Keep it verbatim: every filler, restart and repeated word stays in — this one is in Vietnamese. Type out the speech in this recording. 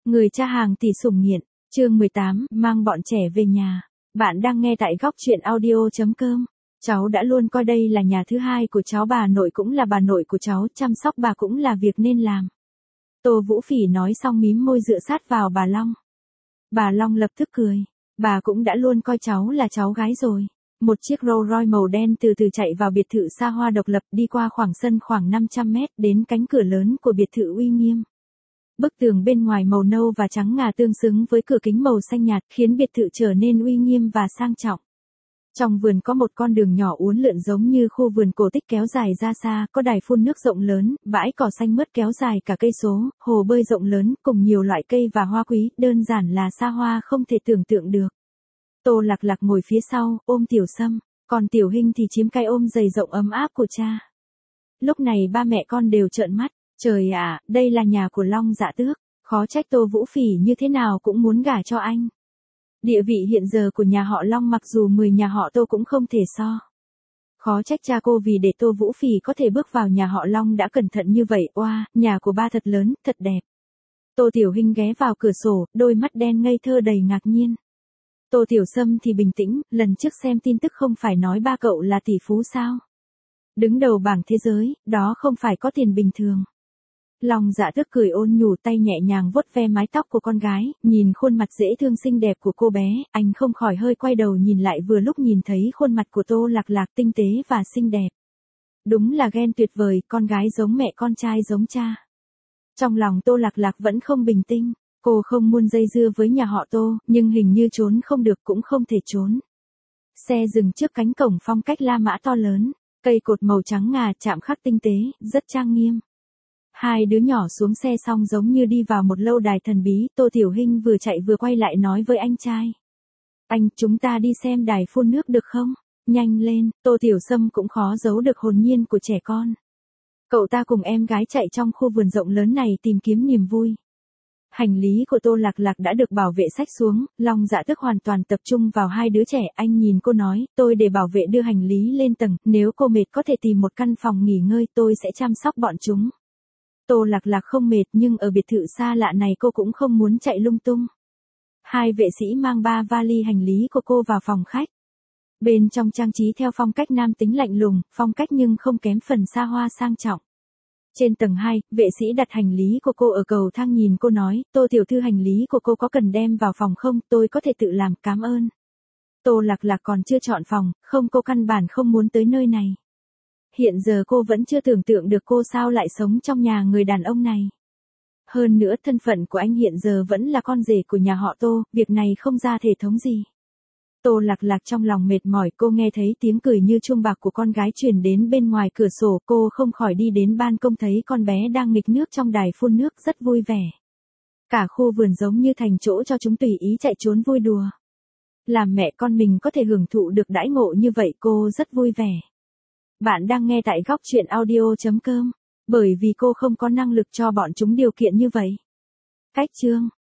Người cha hàng tỷ sủng nghiện, chương mười tám, mang bọn trẻ về nhà. Bạn đang nghe tại góc truyện audio chấm com. Cháu đã luôn coi đây là nhà thứ hai của cháu, bà nội cũng là bà nội của cháu, chăm sóc bà cũng là việc nên làm. Tô Vũ Phỉ nói xong mím môi dựa sát vào bà Long. Bà Long lập tức cười. Bà cũng đã luôn coi cháu là cháu gái rồi. Một chiếc Rolls Royce màu đen từ từ chạy vào biệt thự xa hoa độc lập, đi qua khoảng sân khoảng năm trăm mét đến cánh cửa lớn của biệt thự uy nghiêm. Bức tường bên ngoài màu nâu và trắng ngà tương xứng với cửa kính màu xanh nhạt khiến biệt thự trở nên uy nghiêm và sang trọng. Trong vườn có một con đường nhỏ uốn lượn giống như khu vườn cổ tích kéo dài ra xa, có đài phun nước rộng lớn, bãi cỏ xanh mướt kéo dài cả cây số, hồ bơi rộng lớn cùng nhiều loại cây và hoa quý, đơn giản là xa hoa không thể tưởng tượng được. Tô Lạc Lạc ngồi phía sau, ôm Tiểu Sâm, còn Tiểu Hinh thì chiếm cái ôm dày rộng ấm áp của cha. Lúc này ba mẹ con đều trợn mắt. Trời ạ, đây là nhà của Long Dạ Tước, khó trách Tô Vũ Phỉ như thế nào cũng muốn gả cho anh. Địa vị hiện giờ của nhà họ Long mặc dù mười nhà họ Tô cũng không thể so. Khó trách cha cô vì để Tô Vũ Phỉ có thể bước vào nhà họ Long đã cẩn thận như vậy. Oa, nhà của ba thật lớn, thật đẹp. Tô Tiểu Hinh ghé vào cửa sổ, đôi mắt đen ngây thơ đầy ngạc nhiên. Tô Tiểu Sâm thì bình tĩnh, lần trước xem tin tức không phải nói ba cậu là tỷ phú sao? Đứng đầu bảng thế giới, đó không phải có tiền bình thường. Long Dạ Tước cười ôn nhủ, tay nhẹ nhàng vuốt ve mái tóc của con gái, nhìn khuôn mặt dễ thương xinh đẹp của cô bé, anh không khỏi hơi quay đầu nhìn lại, vừa lúc nhìn thấy khuôn mặt của Tô Lạc Lạc tinh tế và xinh đẹp. Đúng là ghen tuyệt vời, con gái giống mẹ, con trai giống cha. Trong lòng Tô Lạc Lạc vẫn không bình tĩnh, cô không muốn dây dưa với nhà họ Tô, nhưng hình như trốn không được cũng không thể trốn. Xe dừng trước cánh cổng phong cách La Mã to lớn, cây cột màu trắng ngà chạm khắc tinh tế, rất trang nghiêm. Hai đứa nhỏ xuống xe xong giống như đi vào một lâu đài thần bí, Tô Tiểu Hinh vừa chạy vừa quay lại nói với anh trai. Anh, chúng ta đi xem đài phun nước được không? Nhanh lên, Tô Tiểu Sâm cũng khó giấu được hồn nhiên của trẻ con. Cậu ta cùng em gái chạy trong khu vườn rộng lớn này tìm kiếm niềm vui. Hành lý của Tô Lạc Lạc đã được bảo vệ xách xuống, Long Dạ Tước hoàn toàn tập trung vào hai đứa trẻ, anh nhìn cô nói, tôi để bảo vệ đưa hành lý lên tầng, nếu cô mệt có thể tìm một căn phòng nghỉ ngơi, tôi sẽ chăm sóc bọn chúng. Tô Lạc Lạc không mệt nhưng ở biệt thự xa lạ này cô cũng không muốn chạy lung tung. Hai vệ sĩ mang ba vali hành lý của cô vào phòng khách. Bên trong trang trí theo phong cách nam tính lạnh lùng, phong cách nhưng không kém phần xa hoa sang trọng. Trên tầng hai, vệ sĩ đặt hành lý của cô ở cầu thang nhìn cô nói, Tô tiểu thư hành lý của cô có cần đem vào phòng không, tôi có thể tự làm, cảm ơn. Tô Lạc Lạc còn chưa chọn phòng, không, cô căn bản không muốn tới nơi này. Hiện giờ cô vẫn chưa tưởng tượng được cô sao lại sống trong nhà người đàn ông này. Hơn nữa thân phận của anh hiện giờ vẫn là con rể của nhà họ Tô, việc này không ra thể thống gì. Tô Lạc Lạc trong lòng mệt mỏi, cô nghe thấy tiếng cười như chuông bạc của con gái truyền đến bên ngoài cửa sổ, cô không khỏi đi đến ban công thấy con bé đang nghịch nước trong đài phun nước rất vui vẻ. Cả khu vườn giống như thành chỗ cho chúng tùy ý chạy trốn vui đùa. Làm mẹ con mình có thể hưởng thụ được đãi ngộ như vậy cô rất vui vẻ. Bạn đang nghe tại góc truyện audio chấm com, bởi vì cô không có năng lực cho bọn chúng điều kiện như vậy. Cách chương